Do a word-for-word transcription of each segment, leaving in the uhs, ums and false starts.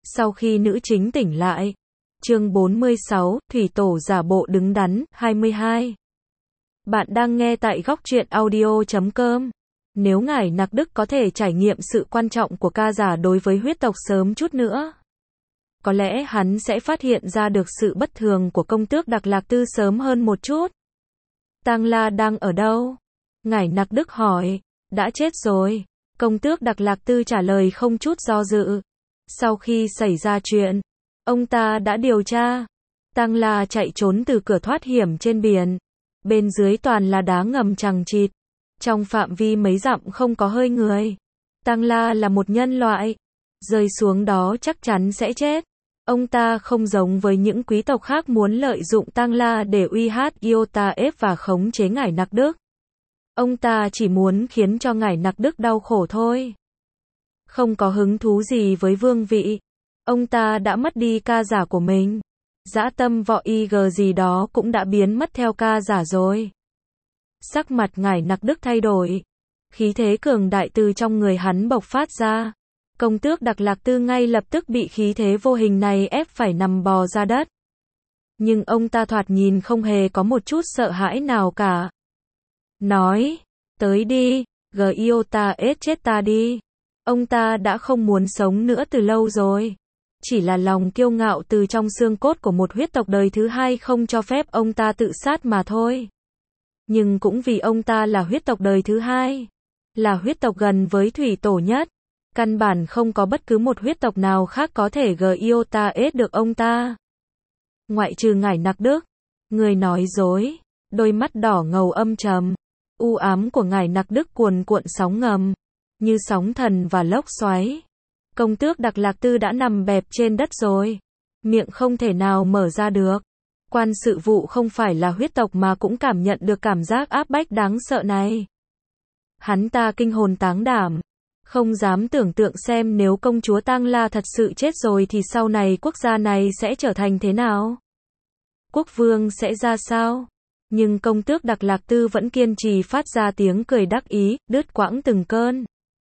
Sau khi nữ chính tỉnh lại. Chương bốn mươi sáu, Thủy Tổ giả bộ đứng đắn, hai mươi hai. Bạn đang nghe tại góc truyện audio chấm com. Nếu ngài Nặc Đức có thể trải nghiệm sự quan trọng của ca giả đối với huyết tộc sớm chút nữa, có lẽ hắn sẽ phát hiện ra được sự bất thường của công tước Đặc Lạc Tư sớm hơn một chút. Tang La đang ở đâu? Ngài Nặc Đức hỏi. Đã chết rồi. Công tước Đặc Lạc Tư trả lời không chút do dự. Sau khi xảy ra chuyện, ông ta đã điều tra. Tang La chạy trốn từ cửa thoát hiểm trên biển. Bên dưới toàn là đá ngầm chằng chịt. Trong phạm vi mấy dặm không có hơi người. Tang La là một nhân loại. Rơi xuống đó chắc chắn sẽ chết. Ông ta không giống với những quý tộc khác muốn lợi dụng Tang La để uy hát Iota ép và khống chế ngài Nặc Đức. Ông ta chỉ muốn khiến cho ngài Nặc Đức đau khổ thôi. Không có hứng thú gì với vương vị. Ông ta đã mất đi ca giả của mình. Dã tâm võ y gờ gì đó cũng đã biến mất theo ca giả rồi. Sắc mặt ngài Nặc Đức thay đổi. Khí thế cường đại từ trong người hắn bộc phát ra. Công tước Đặc Lạc Tư ngay lập tức bị khí thế vô hình này ép phải nằm bò ra đất. Nhưng ông ta thoạt nhìn không hề có một chút sợ hãi nào cả. Nói, tới đi, Giota ết chết ta đi. Ông ta đã không muốn sống nữa từ lâu rồi. Chỉ là lòng kiêu ngạo từ trong xương cốt của một huyết tộc đời thứ hai không cho phép ông ta tự sát mà thôi. Nhưng cũng vì ông ta là huyết tộc đời thứ hai, là huyết tộc gần với Thủy Tổ nhất, căn bản không có bất cứ một huyết tộc nào khác có thể Giota ết được ông ta. Ngoại trừ ngải Nặc Đức, người nói dối, đôi mắt đỏ ngầu âm trầm, u ám của ngải Nặc Đức cuồn cuộn sóng ngầm, như sóng thần và lốc xoáy. Công tước Đặc Lạc Tư đã nằm bẹp trên đất rồi, miệng không thể nào mở ra được. Quan sự vụ không phải là huyết tộc mà cũng cảm nhận được cảm giác áp bách đáng sợ này. Hắn ta kinh hồn táng đảm, không dám tưởng tượng xem nếu công chúa Tang La thật sự chết rồi thì sau này quốc gia này sẽ trở thành thế nào? Quốc vương sẽ ra sao? Nhưng công tước Đặc Lạc Tư vẫn kiên trì phát ra tiếng cười đắc ý, đứt quãng từng cơn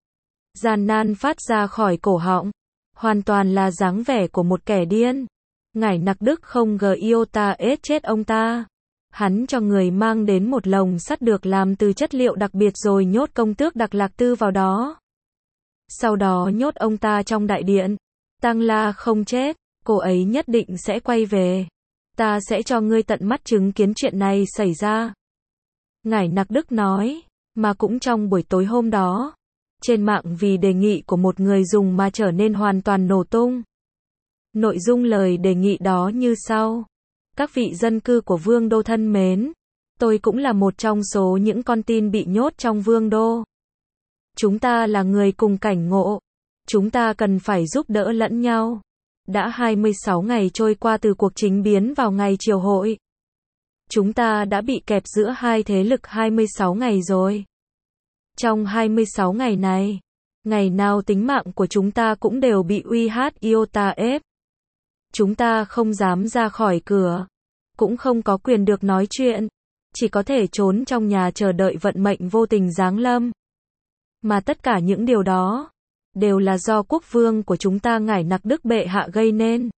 gian nan phát ra khỏi cổ họng, hoàn toàn là dáng vẻ của một kẻ điên. Ngải Nặc Đức không Giota ết chết ông ta. Hắn cho người mang đến một lồng sắt được làm từ chất liệu đặc biệt rồi nhốt công tước Đặc Lạc Tư vào đó. Sau đó nhốt ông ta trong đại điện. Tang La không chết, cô ấy nhất định sẽ quay về. Ta sẽ cho ngươi tận mắt chứng kiến chuyện này xảy ra. Ngải Nặc Đức nói, mà cũng trong buổi tối hôm đó, trên mạng vì đề nghị của một người dùng mà trở nên hoàn toàn nổ tung. Nội dung lời đề nghị đó như sau. Các vị dân cư của Vương đô thân mến, tôi cũng là một trong số những con tin bị nhốt trong Vương đô. Chúng ta là người cùng cảnh ngộ. Chúng ta cần phải giúp đỡ lẫn nhau. Đã hai mươi sáu ngày trôi qua từ cuộc chính biến vào ngày triều hội. Chúng ta đã bị kẹp giữa hai thế lực hai mươi sáu ngày rồi. Trong hai mươi sáu ngày này, ngày nào tính mạng của chúng ta cũng đều bị uy hát Iota ép. Chúng ta không dám ra khỏi cửa, cũng không có quyền được nói chuyện, chỉ có thể trốn trong nhà chờ đợi vận mệnh vô tình giáng lâm. Mà tất cả những điều đó, đều là do quốc vương của chúng ta ngải Nặc Đức bệ hạ gây nên.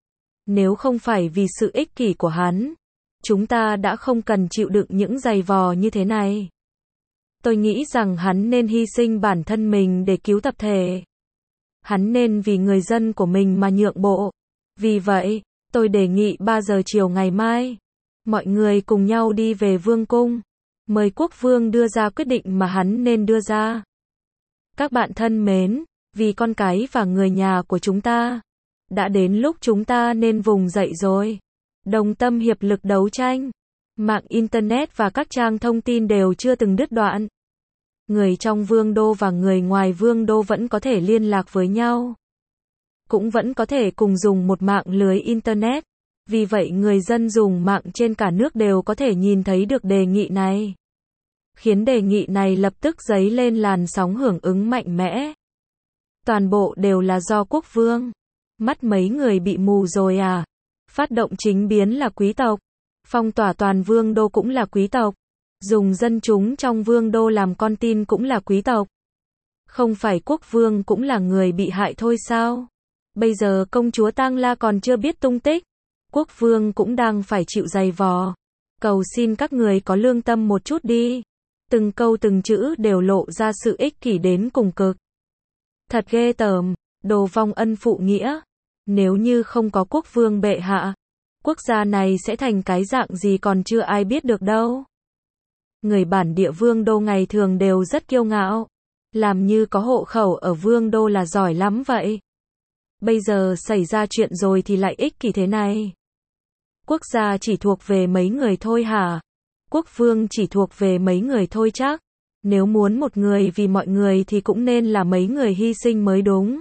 Nếu không phải vì sự ích kỷ của hắn, chúng ta đã không cần chịu đựng những giày vò như thế này. Tôi nghĩ rằng hắn nên hy sinh bản thân mình để cứu tập thể. Hắn nên vì người dân của mình mà nhượng bộ. Vì vậy, tôi đề nghị ba giờ chiều ngày mai, mọi người cùng nhau đi về vương cung, mời quốc vương đưa ra quyết định mà hắn nên đưa ra. Các bạn thân mến, vì con cái và người nhà của chúng ta, đã đến lúc chúng ta nên vùng dậy rồi. Đồng tâm hiệp lực đấu tranh. Mạng Internet và các trang thông tin đều chưa từng đứt đoạn. Người trong vương đô và người ngoài vương đô vẫn có thể liên lạc với nhau. Cũng vẫn có thể cùng dùng một mạng lưới Internet. Vì vậy người dân dùng mạng trên cả nước đều có thể nhìn thấy được đề nghị này. Khiến đề nghị này lập tức dấy lên làn sóng hưởng ứng mạnh mẽ. Toàn bộ đều là do quốc vương. Mắt mấy người bị mù rồi à? Phát động chính biến là quý tộc. Phong tỏa toàn vương đô cũng là quý tộc. Dùng dân chúng trong vương đô làm con tin cũng là quý tộc. Không phải quốc vương cũng là người bị hại thôi sao? Bây giờ công chúa Tang La còn chưa biết tung tích. Quốc vương cũng đang phải chịu giày vò. Cầu xin các người có lương tâm một chút đi. Từng câu từng chữ đều lộ ra sự ích kỷ đến cùng cực. Thật ghê tởm, đồ vong ân phụ nghĩa. Nếu như không có quốc vương bệ hạ, quốc gia này sẽ thành cái dạng gì còn chưa ai biết được đâu. Người bản địa vương đô ngày thường đều rất kiêu ngạo. Làm như có hộ khẩu ở vương đô là giỏi lắm vậy. Bây giờ xảy ra chuyện rồi thì lại ích kỷ thế này. Quốc gia chỉ thuộc về mấy người thôi hả? Quốc vương chỉ thuộc về mấy người thôi chắc. Nếu muốn một người vì mọi người thì cũng nên là mấy người hy sinh mới đúng.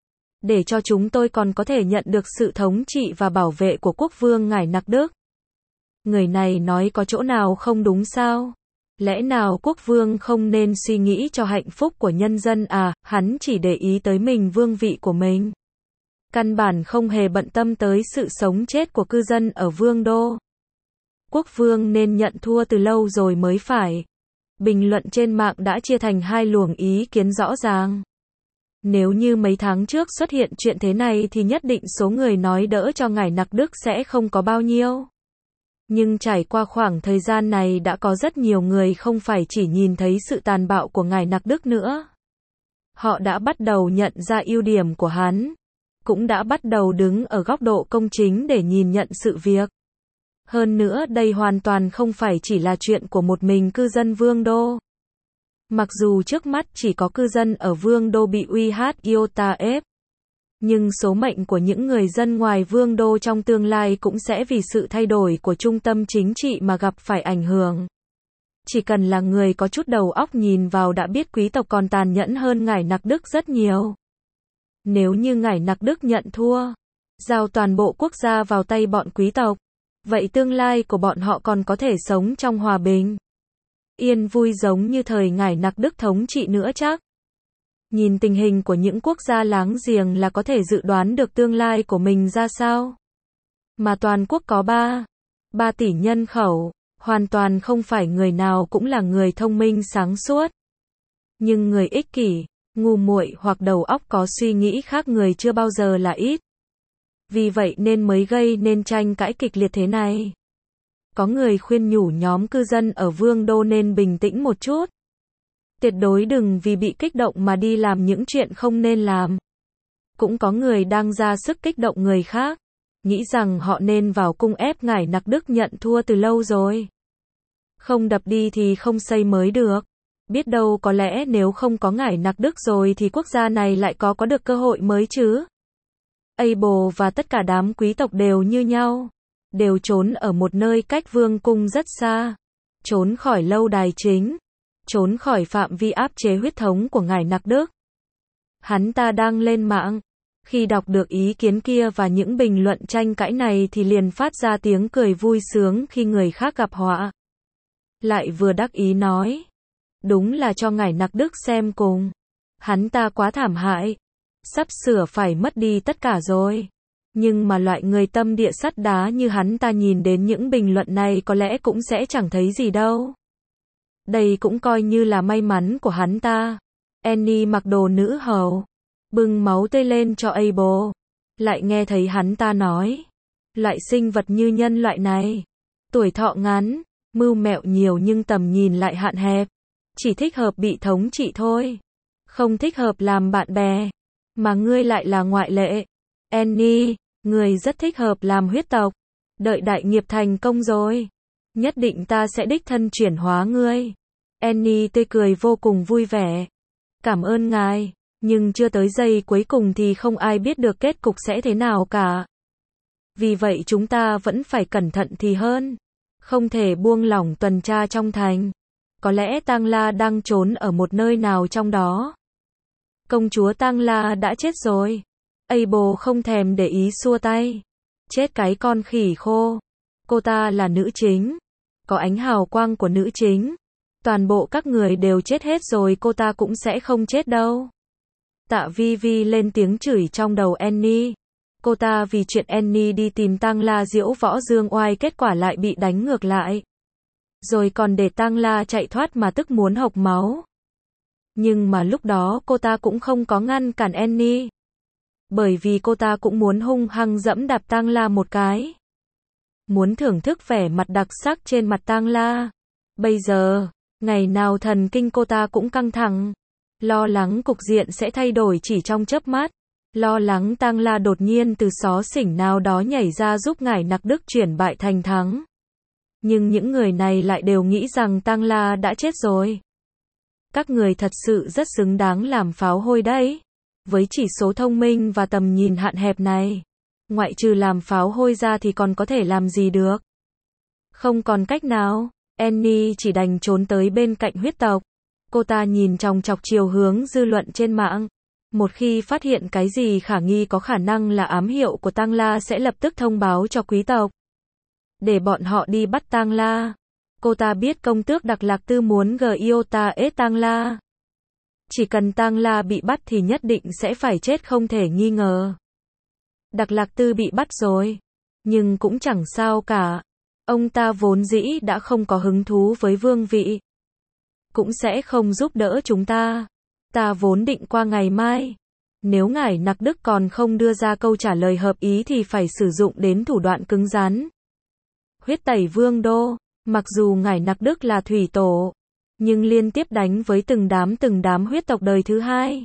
Để cho chúng tôi còn có thể nhận được sự thống trị và bảo vệ của quốc vương ngài Nặc Đức. Người này nói có chỗ nào không đúng sao? Lẽ nào quốc vương không nên suy nghĩ cho hạnh phúc của nhân dân à, hắn chỉ để ý tới mình vương vị của mình. Căn bản không hề bận tâm tới sự sống chết của cư dân ở vương đô. Quốc vương nên nhận thua từ lâu rồi mới phải. Bình luận trên mạng đã chia thành hai luồng ý kiến rõ ràng. Nếu như mấy tháng trước xuất hiện chuyện thế này thì nhất định số người nói đỡ cho ngài Nặc Đức sẽ không có bao nhiêu. Nhưng trải qua khoảng thời gian này đã có rất nhiều người không phải chỉ nhìn thấy sự tàn bạo của ngài Nặc Đức nữa. Họ đã bắt đầu nhận ra ưu điểm của hắn. Cũng đã bắt đầu đứng ở góc độ công chính để nhìn nhận sự việc. Hơn nữa đây hoàn toàn không phải chỉ là chuyện của một mình cư dân vương đô. Mặc dù trước mắt chỉ có cư dân ở vương đô bị uy hát iota ép. Nhưng số mệnh của những người dân ngoài vương đô trong tương lai cũng sẽ vì sự thay đổi của trung tâm chính trị mà gặp phải ảnh hưởng. Chỉ cần là người có chút đầu óc nhìn vào đã biết quý tộc còn tàn nhẫn hơn ngài Nặc Đức rất nhiều. Nếu như ngài Nặc Đức nhận thua, giao toàn bộ quốc gia vào tay bọn quý tộc, vậy tương lai của bọn họ còn có thể sống trong hòa bình, yên vui giống như thời ngài Nặc Đức thống trị nữa chắc. Nhìn tình hình của những quốc gia láng giềng là có thể dự đoán được tương lai của mình ra sao. Mà toàn quốc có ba, ba tỷ nhân khẩu, hoàn toàn không phải người nào cũng là người thông minh sáng suốt. Nhưng người ích kỷ, ngu muội hoặc đầu óc có suy nghĩ khác người chưa bao giờ là ít. Vì vậy nên mới gây nên tranh cãi kịch liệt thế này. Có người khuyên nhủ nhóm cư dân ở vương đô nên bình tĩnh một chút. Tuyệt đối đừng vì bị kích động mà đi làm những chuyện không nên làm. Cũng có người đang ra sức kích động người khác, nghĩ rằng họ nên vào cung ép ngài Nặc Đức nhận thua từ lâu rồi. Không đập đi thì không xây mới được. Biết đâu có lẽ nếu không có ngài Nặc Đức rồi thì quốc gia này lại có có được cơ hội mới chứ. Abel và tất cả đám quý tộc đều như nhau. Đều trốn ở một nơi cách vương cung rất xa. Trốn khỏi lâu đài chính. Trốn khỏi phạm vi áp chế huyết thống của ngài Nặc Đức. Hắn ta đang lên mạng. Khi đọc được ý kiến kia và những bình luận tranh cãi này thì liền phát ra tiếng cười vui sướng khi người khác gặp họa. Lại vừa đắc ý nói. Đúng là cho ngài Nặc Đức xem cùng. Hắn ta quá thảm hại. Sắp sửa phải mất đi tất cả rồi. Nhưng mà loại người tâm địa sắt đá như hắn ta nhìn đến những bình luận này có lẽ cũng sẽ chẳng thấy gì đâu. Đây cũng coi như là may mắn của hắn ta. Annie mặc đồ nữ hầu, bưng máu tươi lên cho Abel. Lại nghe thấy hắn ta nói. Loại sinh vật như nhân loại này. Tuổi thọ ngắn, mưu mẹo nhiều nhưng tầm nhìn lại hạn hẹp. Chỉ thích hợp bị thống trị thôi. Không thích hợp làm bạn bè. Mà ngươi lại là ngoại lệ. Annie, ngươi rất thích hợp làm huyết tộc. Đợi đại nghiệp thành công rồi. Nhất định ta sẽ đích thân chuyển hóa ngươi. Annie tươi cười vô cùng vui vẻ. Cảm ơn ngài. Nhưng chưa tới giây cuối cùng thì không ai biết được kết cục sẽ thế nào cả. Vì vậy chúng ta vẫn phải cẩn thận thì hơn. Không thể buông lỏng tuần tra trong thành. Có lẽ Tang La đang trốn ở một nơi nào trong đó. Công chúa Tang La đã chết rồi. Abel không thèm để ý xua tay. Chết cái con khỉ khô. Cô ta là nữ chính. Có ánh hào quang của nữ chính. Toàn bộ các người đều chết hết rồi cô ta cũng sẽ không chết đâu. Tạ Vi Vi lên tiếng chửi trong đầu Annie. Cô ta vì chuyện Annie đi tìm Tang La diễu võ dương oai kết quả lại bị đánh ngược lại. Rồi còn để Tang La chạy thoát mà tức muốn hộc máu. Nhưng mà lúc đó cô ta cũng không có ngăn cản Annie. bởi vì cô ta cũng muốn hung hăng dẫm đạp Tang La một cái. Muốn thưởng thức vẻ mặt đặc sắc trên mặt Tang La. Bây giờ, ngày nào thần kinh cô ta cũng căng thẳng, lo lắng cục diện sẽ thay đổi chỉ trong chớp mắt, lo lắng Tang La đột nhiên từ xó xỉnh nào đó nhảy ra giúp ngải Nặc Đức chuyển bại thành thắng. Nhưng những người này lại đều nghĩ rằng Tang La đã chết rồi. Các người thật sự rất xứng đáng làm pháo hôi đấy. Với chỉ số thông minh và tầm nhìn hạn hẹp này, ngoại trừ làm pháo hôi ra thì còn có thể làm gì được. Không còn cách nào, Annie chỉ đành trốn tới bên cạnh huyết tộc. Cô ta nhìn chòng chọc chiều hướng dư luận trên mạng. Một khi phát hiện cái gì khả nghi có khả năng là ám hiệu của Tang La sẽ lập tức thông báo cho quý tộc, để bọn họ đi bắt Tang La. Cô ta biết công tước Đặc Lạc Tư muốn Giota ết Tang La. Chỉ cần Tang La bị bắt thì nhất định sẽ phải chết không thể nghi ngờ. Đặc Lạc Tư bị bắt rồi, nhưng cũng chẳng sao cả. Ông ta vốn dĩ đã không có hứng thú với vương vị, cũng sẽ không giúp đỡ chúng ta. Ta vốn định qua ngày mai. Nếu ngải Nặc Đức còn không đưa ra câu trả lời hợp ý thì phải sử dụng đến thủ đoạn cứng rắn. Huyết tẩy vương đô. Mặc dù ngải Nặc Đức là thủy tổ, nhưng liên tiếp đánh với từng đám từng đám huyết tộc đời thứ hai.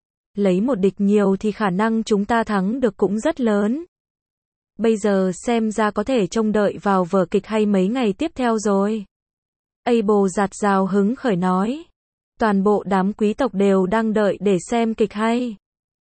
Lấy một địch nhiều thì khả năng chúng ta thắng được cũng rất lớn. Bây giờ xem ra có thể trông đợi vào vở kịch hay mấy ngày tiếp theo rồi. Abel giạt rào hứng khởi nói. Toàn bộ đám quý tộc đều đang đợi để xem kịch hay.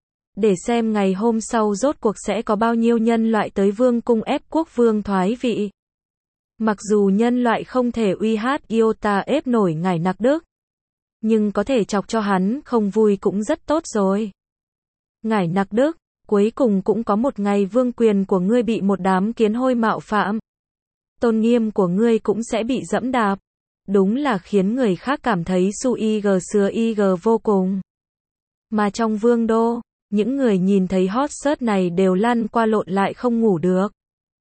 Để xem ngày hôm sau rốt cuộc sẽ có bao nhiêu nhân loại tới vương cung ép quốc vương thoái vị. Mặc dù nhân loại không thể uy hát Iota ép nổi ngải Nặc Đức, nhưng có thể chọc cho hắn không vui cũng rất tốt rồi. Ngải Nặc Đức, cuối cùng cũng có một ngày vương quyền của ngươi bị một đám kiến hôi mạo phạm. Tôn nghiêm của ngươi cũng sẽ bị dẫm đạp. Đúng là khiến người khác cảm thấy su ig sứa ig vô cùng. Mà trong vương đô, những người nhìn thấy hot search này đều lăn qua lộn lại không ngủ được.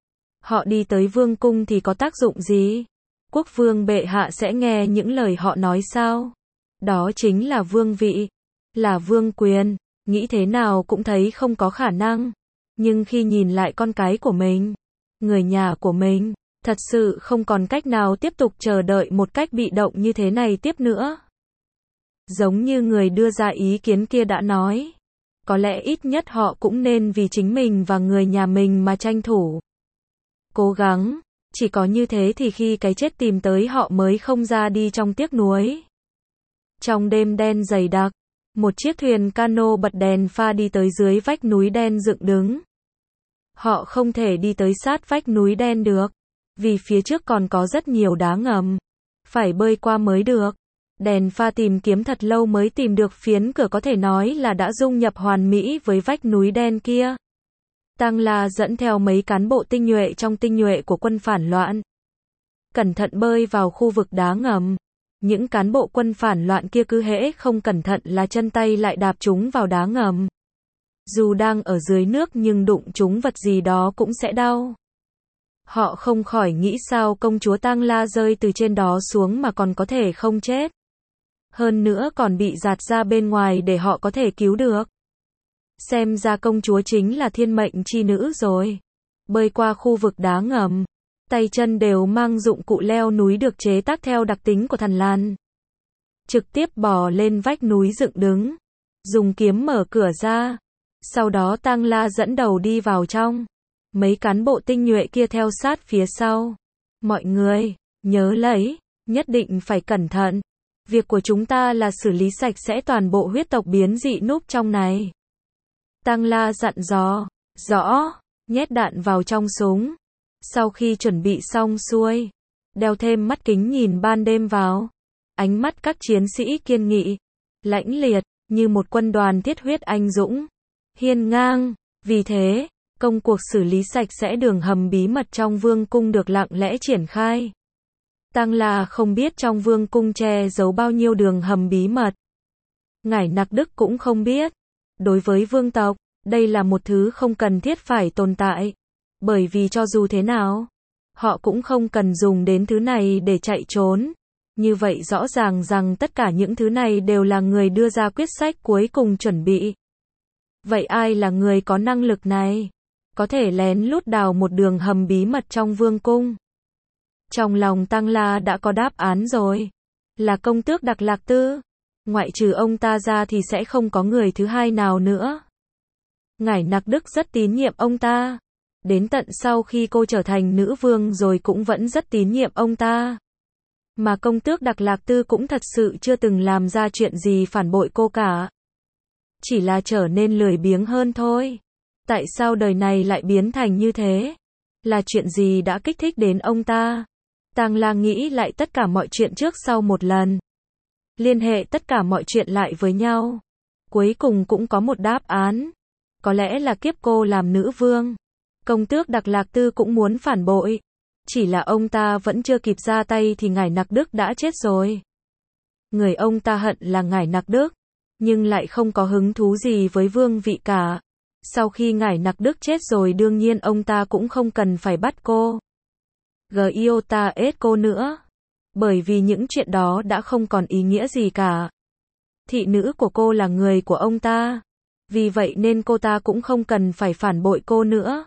Họ đi tới vương cung thì có tác dụng gì? Quốc vương bệ hạ sẽ nghe những lời họ nói sao? Đó chính là vương vị, là vương quyền, nghĩ thế nào cũng thấy không có khả năng. Nhưng khi nhìn lại con cái của mình, người nhà của mình, thật sự không còn cách nào tiếp tục chờ đợi một cách bị động như thế này tiếp nữa. Giống như người đưa ra ý kiến kia đã nói, có lẽ ít nhất họ cũng nên vì chính mình và người nhà mình mà tranh thủ. Cố gắng, chỉ có như thế thì khi cái chết tìm tới họ mới không ra đi trong tiếc nuối. Trong đêm đen dày đặc, một chiếc thuyền cano bật đèn pha đi tới dưới vách núi đen dựng đứng. Họ không thể đi tới sát vách núi đen được, vì phía trước còn có rất nhiều đá ngầm, phải bơi qua mới được. Đèn pha tìm kiếm thật lâu mới tìm được phiến cửa có thể nói là đã dung nhập hoàn mỹ với vách núi đen kia. Tang La dẫn theo mấy cán bộ tinh nhuệ trong tinh nhuệ của quân phản loạn, cẩn thận bơi vào khu vực đá ngầm. Những cán bộ quân phản loạn kia cứ hễ không cẩn thận là chân tay lại đạp chúng vào đá ngầm. Dù đang ở dưới nước nhưng đụng chúng vật gì đó cũng sẽ đau. Họ không khỏi nghĩ sao công chúa Tang La rơi từ trên đó xuống mà còn có thể không chết. Hơn nữa còn bị giạt ra bên ngoài để họ có thể cứu được. Xem ra công chúa chính là thiên mệnh chi nữ rồi. Bơi qua khu vực đá ngầm, tay chân đều mang dụng cụ leo núi được chế tác theo đặc tính của Thần Lan. Trực tiếp bò lên vách núi dựng đứng, dùng kiếm mở cửa ra. Sau đó Tang La dẫn đầu đi vào trong. Mấy cán bộ tinh nhuệ kia theo sát phía sau. Mọi người, nhớ lấy, nhất định phải cẩn thận. Việc của chúng ta là xử lý sạch sẽ toàn bộ huyết tộc biến dị núp trong này. Tang La dặn dò, rõ, nhét đạn vào trong súng. Sau khi chuẩn bị xong xuôi, đeo thêm mắt kính nhìn ban đêm vào. Ánh mắt các chiến sĩ kiên nghị, lãnh liệt, như một quân đoàn thiết huyết anh dũng, hiên ngang. Vì thế, công cuộc xử lý sạch sẽ đường hầm bí mật trong vương cung được lặng lẽ triển khai. Tang La không biết trong vương cung che giấu bao nhiêu đường hầm bí mật. Ngải Nặc Đức cũng không biết. Đối với vương tộc, đây là một thứ không cần thiết phải tồn tại. Bởi vì cho dù thế nào, họ cũng không cần dùng đến thứ này để chạy trốn. Như vậy rõ ràng rằng tất cả những thứ này đều là người đưa ra quyết sách cuối cùng chuẩn bị. Vậy ai là người có năng lực này? Có thể lén lút đào một đường hầm bí mật trong vương cung. Trong lòng Tăng La đã có đáp án rồi. Là công tước Đặc Lạc Tư. Ngoại trừ ông ta ra thì sẽ không có người thứ hai nào nữa. Ngải Nặc Đức rất tín nhiệm ông ta. Đến tận sau khi cô trở thành nữ vương rồi cũng vẫn rất tín nhiệm ông ta. Mà công tước Đặc Lạc Tư cũng thật sự chưa từng làm ra chuyện gì phản bội cô cả. Chỉ là trở nên lười biếng hơn thôi. Tại sao đời này lại biến thành như thế? Là chuyện gì đã kích thích đến ông ta? Tang Lang nghĩ lại tất cả mọi chuyện trước sau một lần. Liên hệ tất cả mọi chuyện lại với nhau. Cuối cùng cũng có một đáp án. Có lẽ là kiếp cô làm nữ vương. Công tước Đặc Lạc Tư cũng muốn phản bội. Chỉ là ông ta vẫn chưa kịp ra tay thì Ngải Nặc Đức đã chết rồi. Người ông ta hận là Ngải Nặc Đức, nhưng lại không có hứng thú gì với vương vị cả. Sau khi Ngải Nặc Đức chết rồi đương nhiên ông ta cũng không cần phải bắt cô. Giota ết cô nữa. Bởi vì những chuyện đó đã không còn ý nghĩa gì cả. Thị nữ của cô là người của ông ta. Vì vậy nên cô ta cũng không cần phải phản bội cô nữa.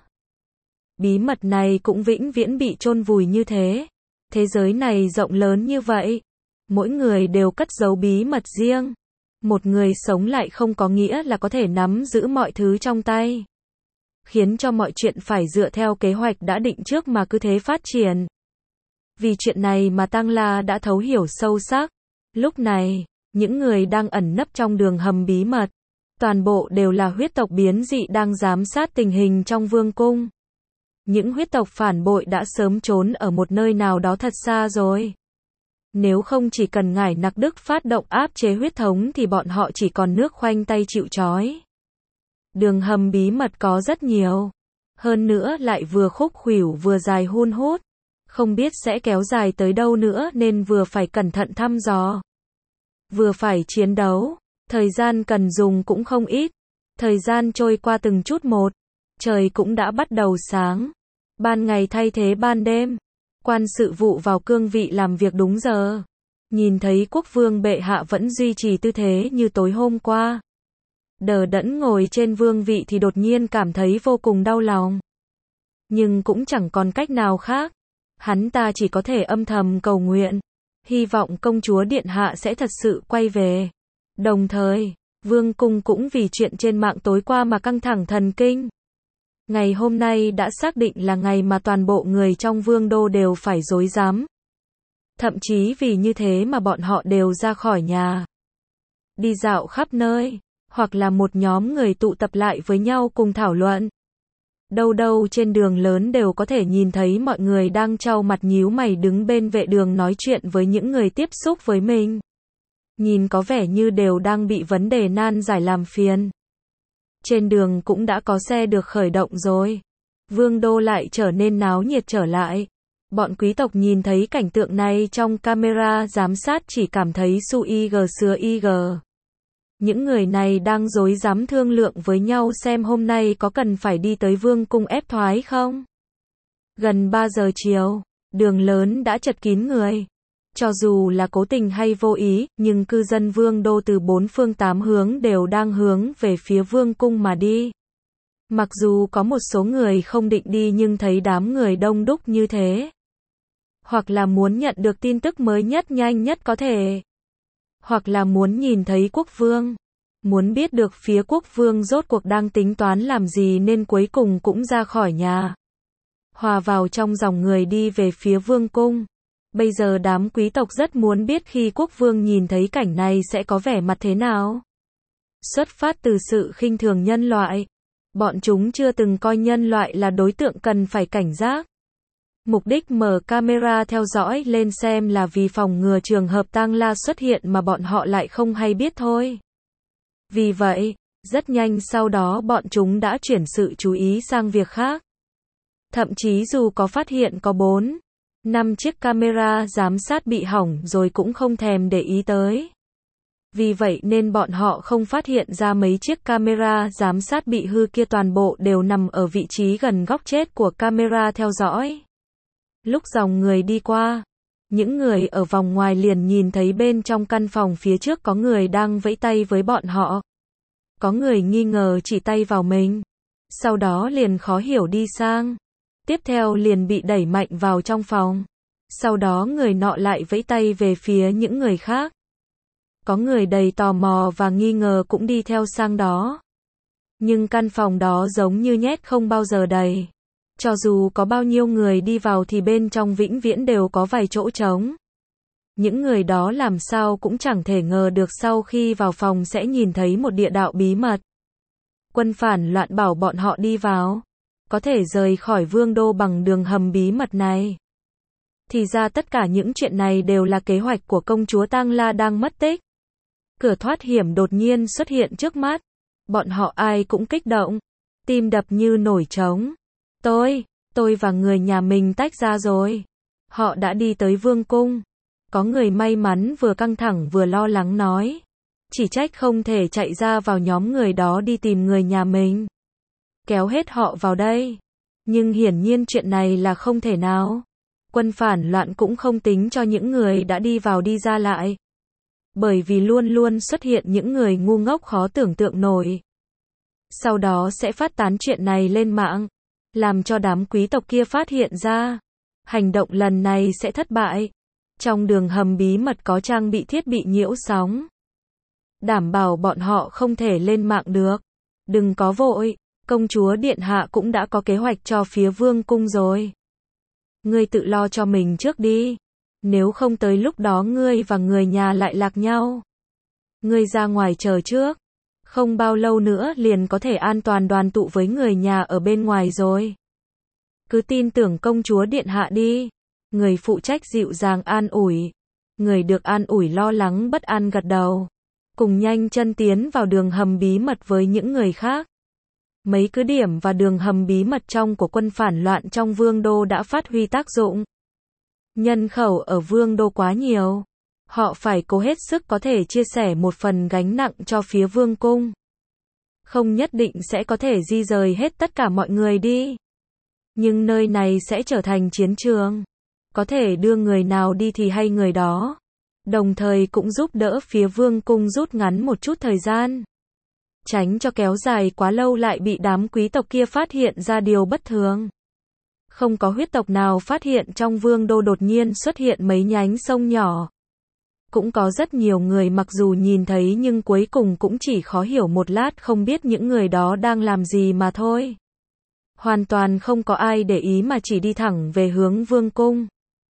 Bí mật này cũng vĩnh viễn bị chôn vùi như thế. Thế giới này rộng lớn như vậy. Mỗi người đều cất giấu bí mật riêng. Một người sống lại không có nghĩa là có thể nắm giữ mọi thứ trong tay. Khiến cho mọi chuyện phải dựa theo kế hoạch đã định trước mà cứ thế phát triển. Vì chuyện này mà Tăng La đã thấu hiểu sâu sắc. Lúc này, những người đang ẩn nấp trong đường hầm bí mật, toàn bộ đều là huyết tộc biến dị đang giám sát tình hình trong vương cung. Những huyết tộc phản bội đã sớm trốn ở một nơi nào đó thật xa rồi. Nếu không chỉ cần Ngải Nặc Đức phát động áp chế huyết thống thì bọn họ chỉ còn nước khoanh tay chịu trói. Đường hầm bí mật có rất nhiều. Hơn nữa lại vừa khúc khuỷu vừa dài hun hút. Không biết sẽ kéo dài tới đâu nữa nên vừa phải cẩn thận thăm dò. Vừa phải chiến đấu. Thời gian cần dùng cũng không ít. Thời gian trôi qua từng chút một. Trời cũng đã bắt đầu sáng. Ban ngày thay thế ban đêm. Quan sự vụ vào cương vị làm việc đúng giờ. Nhìn thấy quốc vương bệ hạ vẫn duy trì tư thế như tối hôm qua. Đờ đẫn ngồi trên vương vị thì đột nhiên cảm thấy vô cùng đau lòng. Nhưng cũng chẳng còn cách nào khác. Hắn ta chỉ có thể âm thầm cầu nguyện. Hy vọng công chúa điện hạ sẽ thật sự quay về. Đồng thời, vương cung cũng vì chuyện trên mạng tối qua mà căng thẳng thần kinh. Ngày hôm nay đã xác định là ngày mà toàn bộ người trong vương đô đều phải rối rắm. Thậm chí vì như thế mà bọn họ đều ra khỏi nhà. Đi dạo khắp nơi, hoặc là một nhóm người tụ tập lại với nhau cùng thảo luận. Đâu đâu trên đường lớn đều có thể nhìn thấy mọi người đang trao mặt nhíu mày đứng bên vệ đường nói chuyện với những người tiếp xúc với mình. Nhìn có vẻ như đều đang bị vấn đề nan giải làm phiền. Trên đường cũng đã có xe được khởi động rồi. Vương đô lại trở nên náo nhiệt trở lại. Bọn quý tộc nhìn thấy cảnh tượng này trong camera giám sát chỉ cảm thấy su ig sứa ig. Những người này đang rối rắm thương lượng với nhau xem hôm nay có cần phải đi tới vương cung ép thoái không. Gần ba giờ chiều, đường lớn đã chật kín người. Cho dù là cố tình hay vô ý, nhưng cư dân vương đô từ bốn phương tám hướng đều đang hướng về phía vương cung mà đi. Mặc dù có một số người không định đi nhưng thấy đám người đông đúc như thế. Hoặc là muốn nhận được tin tức mới nhất nhanh nhất có thể. Hoặc là muốn nhìn thấy quốc vương. Muốn biết được phía quốc vương rốt cuộc đang tính toán làm gì nên cuối cùng cũng ra khỏi nhà. Hòa vào trong dòng người đi về phía vương cung. Bây giờ đám quý tộc rất muốn biết khi quốc vương nhìn thấy cảnh này sẽ có vẻ mặt thế nào. Xuất phát từ sự khinh thường nhân loại. Bọn chúng chưa từng coi nhân loại là đối tượng cần phải cảnh giác. Mục đích mở camera theo dõi lên xem là vì phòng ngừa trường hợp Tang La xuất hiện mà bọn họ lại không hay biết thôi. Vì vậy, rất nhanh sau đó bọn chúng đã chuyển sự chú ý sang việc khác. Thậm chí dù có phát hiện có bốn, năm chiếc camera giám sát bị hỏng rồi cũng không thèm để ý tới. Vì vậy nên bọn họ không phát hiện ra mấy chiếc camera giám sát bị hư kia toàn bộ đều nằm ở vị trí gần góc chết của camera theo dõi. Lúc dòng người đi qua, những người ở vòng ngoài liền nhìn thấy bên trong căn phòng phía trước có người đang vẫy tay với bọn họ. Có người nghi ngờ chỉ tay vào mình. Sau đó liền khó hiểu đi sang. Tiếp theo liền bị đẩy mạnh vào trong phòng. Sau đó người nọ lại vẫy tay về phía những người khác. Có người đầy tò mò và nghi ngờ cũng đi theo sang đó. Nhưng căn phòng đó giống như nhét không bao giờ đầy. Cho dù có bao nhiêu người đi vào thì bên trong vĩnh viễn đều có vài chỗ trống. Những người đó làm sao cũng chẳng thể ngờ được sau khi vào phòng sẽ nhìn thấy một địa đạo bí mật. Quân phản loạn bảo bọn họ đi vào. Có thể rời khỏi vương đô bằng đường hầm bí mật này. Thì ra tất cả những chuyện này đều là kế hoạch của công chúa Tang La đang mất tích. Cửa thoát hiểm đột nhiên xuất hiện trước mắt. Bọn họ ai cũng kích động. Tim đập như nổi trống. Tôi, tôi và người nhà mình tách ra rồi. Họ đã đi tới vương cung. Có người may mắn vừa căng thẳng vừa lo lắng nói. Chỉ trách không thể chạy ra vào nhóm người đó đi tìm người nhà mình. Kéo hết họ vào đây. Nhưng hiển nhiên chuyện này là không thể nào. Quân phản loạn cũng không tính cho những người đã đi vào đi ra lại. Bởi vì luôn luôn xuất hiện những người ngu ngốc khó tưởng tượng nổi. Sau đó sẽ phát tán chuyện này lên mạng. Làm cho đám quý tộc kia phát hiện ra. Hành động lần này sẽ thất bại. Trong đường hầm bí mật có trang bị thiết bị nhiễu sóng. Đảm bảo bọn họ không thể lên mạng được. Đừng có vội. Công chúa điện hạ cũng đã có kế hoạch cho phía vương cung rồi. Ngươi tự lo cho mình trước đi. Nếu không tới lúc đó ngươi và người nhà lại lạc nhau. Ngươi ra ngoài chờ trước. Không bao lâu nữa liền có thể an toàn đoàn tụ với người nhà ở bên ngoài rồi. Cứ tin tưởng công chúa điện hạ đi. Người phụ trách dịu dàng an ủi. Người được an ủi lo lắng bất an gật đầu. Cùng nhanh chân tiến vào đường hầm bí mật với những người khác. Mấy cứ điểm và đường hầm bí mật trong của quân phản loạn trong vương đô đã phát huy tác dụng. Nhân khẩu ở vương đô quá nhiều. Họ phải cố hết sức có thể chia sẻ một phần gánh nặng cho phía vương cung. Không nhất định sẽ có thể di rời hết tất cả mọi người đi. Nhưng nơi này sẽ trở thành chiến trường. Có thể đưa người nào đi thì hay người đó. Đồng thời cũng giúp đỡ phía vương cung rút ngắn một chút thời gian. Tránh cho kéo dài quá lâu lại bị đám quý tộc kia phát hiện ra điều bất thường. Không có huyết tộc nào phát hiện trong vương đô đột nhiên xuất hiện mấy nhánh sông nhỏ. Cũng có rất nhiều người mặc dù nhìn thấy nhưng cuối cùng cũng chỉ khó hiểu một lát không biết những người đó đang làm gì mà thôi. Hoàn toàn không có ai để ý mà chỉ đi thẳng về hướng vương cung.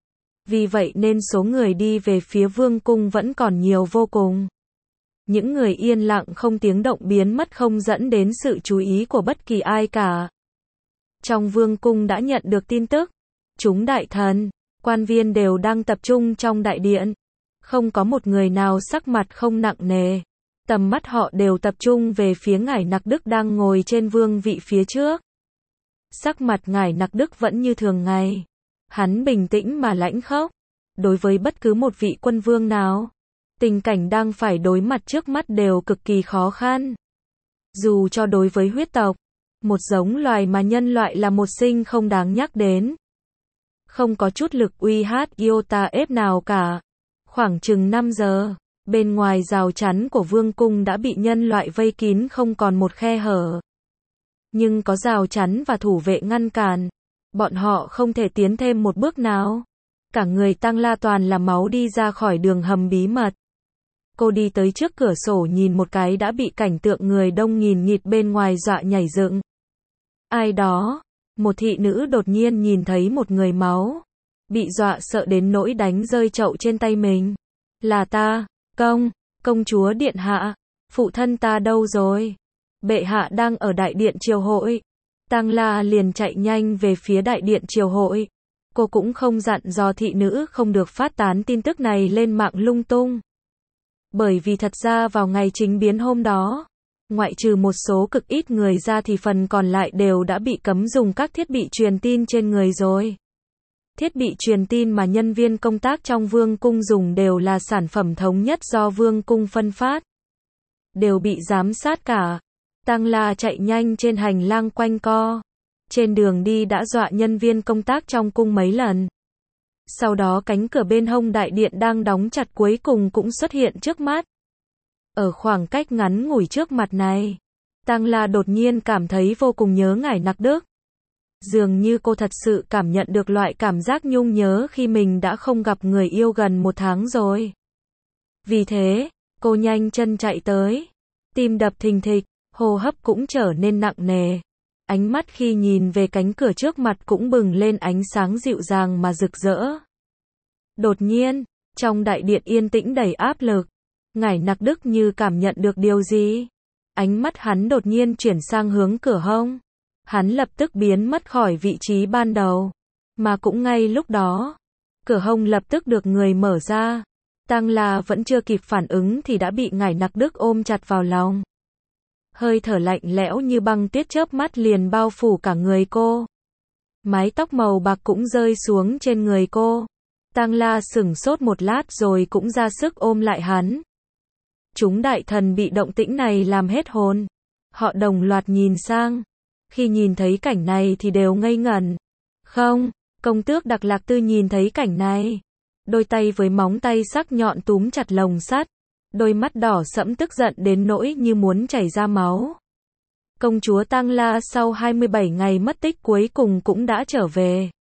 Vì vậy nên số người đi về phía vương cung vẫn còn nhiều vô cùng. Những người yên lặng không tiếng động biến mất không dẫn đến sự chú ý của bất kỳ ai cả. Trong vương cung đã nhận được tin tức. Chúng đại thần, quan viên đều đang tập trung trong đại điện. Không có một người nào sắc mặt không nặng nề. Tầm mắt họ đều tập trung về phía ngải Nặc Đức đang ngồi trên vương vị phía trước. Sắc mặt ngải Nặc Đức vẫn như thường ngày. Hắn bình tĩnh mà lãnh khốc. Đối với bất cứ một vị quân vương nào, tình cảnh đang phải đối mặt trước mắt đều cực kỳ khó khăn. Dù cho đối với huyết tộc, một giống loài mà nhân loại là một sinh không đáng nhắc đến. Không có chút lực uy hát iota ép nào cả. Khoảng chừng năm giờ, bên ngoài rào chắn của vương cung đã bị nhân loại vây kín không còn một khe hở. Nhưng có rào chắn và thủ vệ ngăn cản. Bọn họ không thể tiến thêm một bước nào. Cả người Tang La toàn là máu đi ra khỏi đường hầm bí mật. Cô đi tới trước cửa sổ nhìn một cái đã bị cảnh tượng người đông nghìn nghịt bên ngoài dọa nhảy dựng. Ai đó? Một thị nữ đột nhiên nhìn thấy một người máu. Bị dọa sợ đến nỗi đánh rơi chậu trên tay mình. Là ta, công, công chúa điện hạ. Phụ thân ta đâu rồi? Bệ hạ đang ở đại điện triều hội. Tang La liền chạy nhanh về phía đại điện triều hội. Cô cũng không dặn dò thị nữ không được phát tán tin tức này lên mạng lung tung. Bởi vì thật ra vào ngày chính biến hôm đó, ngoại trừ một số cực ít người ra thì phần còn lại đều đã bị cấm dùng các thiết bị truyền tin trên người rồi. Thiết bị truyền tin mà nhân viên công tác trong vương cung dùng đều là sản phẩm thống nhất do vương cung phân phát. Đều bị giám sát cả. Tang La chạy nhanh trên hành lang quanh co. Trên đường đi đã dọa nhân viên công tác trong cung mấy lần. Sau đó cánh cửa bên hông đại điện đang đóng chặt cuối cùng cũng xuất hiện trước mắt. Ở khoảng cách ngắn ngủi trước mặt này, Tang La đột nhiên cảm thấy vô cùng nhớ ngải Nặc Đức. Dường như cô thật sự cảm nhận được loại cảm giác nhung nhớ khi mình đã không gặp người yêu gần một tháng rồi. Vì thế, cô nhanh chân chạy tới. Tim đập thình thịch, hô hấp cũng trở nên nặng nề. Ánh mắt khi nhìn về cánh cửa trước mặt cũng bừng lên ánh sáng dịu dàng mà rực rỡ. Đột nhiên, trong đại điện yên tĩnh đầy áp lực, ngải Nặc Đức như cảm nhận được điều gì. Ánh mắt hắn đột nhiên chuyển sang hướng cửa hông. Hắn lập tức biến mất khỏi vị trí ban đầu. Mà cũng ngay lúc đó, cửa hông lập tức được người mở ra. Tang La vẫn chưa kịp phản ứng thì đã bị ngải Nặc Đức ôm chặt vào lòng. Hơi thở lạnh lẽo như băng tuyết chớp mắt liền bao phủ cả người cô. Mái tóc màu bạc cũng rơi xuống trên người cô. Tang La sửng sốt một lát rồi cũng ra sức ôm lại hắn. Chúng đại thần bị động tĩnh này làm hết hồn. Họ đồng loạt nhìn sang. Khi nhìn thấy cảnh này thì đều ngây ngẩn. Không, công tước Đặc Lạc Tư nhìn thấy cảnh này. Đôi tay với móng tay sắc nhọn túm chặt lồng sắt. Đôi mắt đỏ sẫm tức giận đến nỗi như muốn chảy ra máu. Công chúa Tang La sau hai mươi bảy ngày mất tích cuối cùng cũng đã trở về.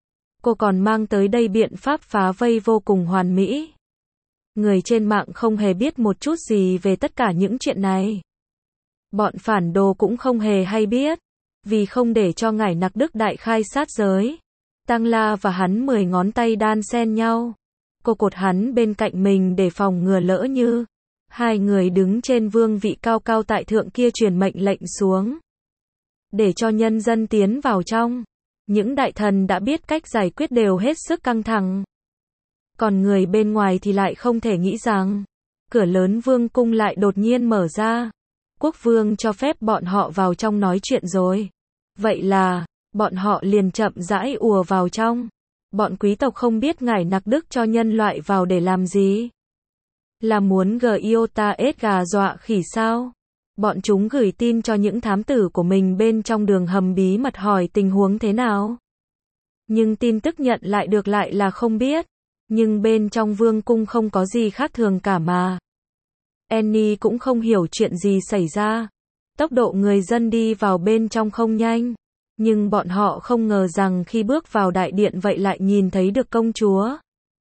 Cô còn mang tới đây biện pháp phá vây vô cùng hoàn mỹ. Người trên mạng không hề biết một chút gì về tất cả những chuyện này. Bọn phản đồ cũng không hề hay biết. Vì không để cho ngải Nặc Đức đại khai sát giới, Tang La và hắn mười ngón tay đan xen nhau. Cô cột hắn bên cạnh mình để phòng ngừa lỡ như hai người đứng trên vương vị cao cao tại thượng kia truyền mệnh lệnh xuống. Để cho nhân dân tiến vào trong. Những đại thần đã biết cách giải quyết đều hết sức căng thẳng. Còn người bên ngoài thì lại không thể nghĩ rằng cửa lớn vương cung lại đột nhiên mở ra. Quốc vương cho phép bọn họ vào trong nói chuyện rồi. Vậy là, bọn họ liền chậm rãi ùa vào trong. Bọn quý tộc không biết ngải Nặc Đức cho nhân loại vào để làm gì. Là muốn Giota ết gà dọa khỉ sao? Bọn chúng gửi tin cho những thám tử của mình bên trong đường hầm bí mật hỏi tình huống thế nào. Nhưng tin tức nhận lại được lại là không biết. Nhưng bên trong vương cung không có gì khác thường cả mà. Annie cũng không hiểu chuyện gì xảy ra. Tốc độ người dân đi vào bên trong không nhanh. Nhưng bọn họ không ngờ rằng khi bước vào đại điện vậy lại nhìn thấy được công chúa.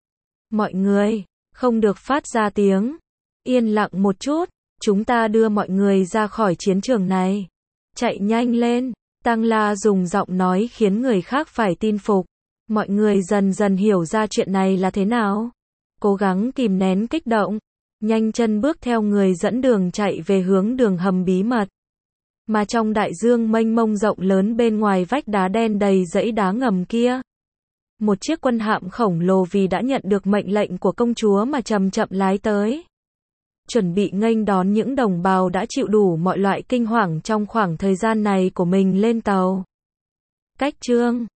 Mọi người, không được phát ra tiếng. Yên lặng một chút, chúng ta đưa mọi người ra khỏi chiến trường này. Chạy nhanh lên, Tang La dùng giọng nói khiến người khác phải tin phục. Mọi người dần dần hiểu ra chuyện này là thế nào. Cố gắng kìm nén kích động. Nhanh chân bước theo người dẫn đường chạy về hướng đường hầm bí mật. Mà trong đại dương mênh mông rộng lớn bên ngoài vách đá đen đầy dãy đá ngầm kia. Một chiếc quân hạm khổng lồ vì đã nhận được mệnh lệnh của công chúa mà chậm chậm lái tới. Chuẩn bị nghênh đón những đồng bào đã chịu đủ mọi loại kinh hoàng trong khoảng thời gian này của mình lên tàu. Cách chương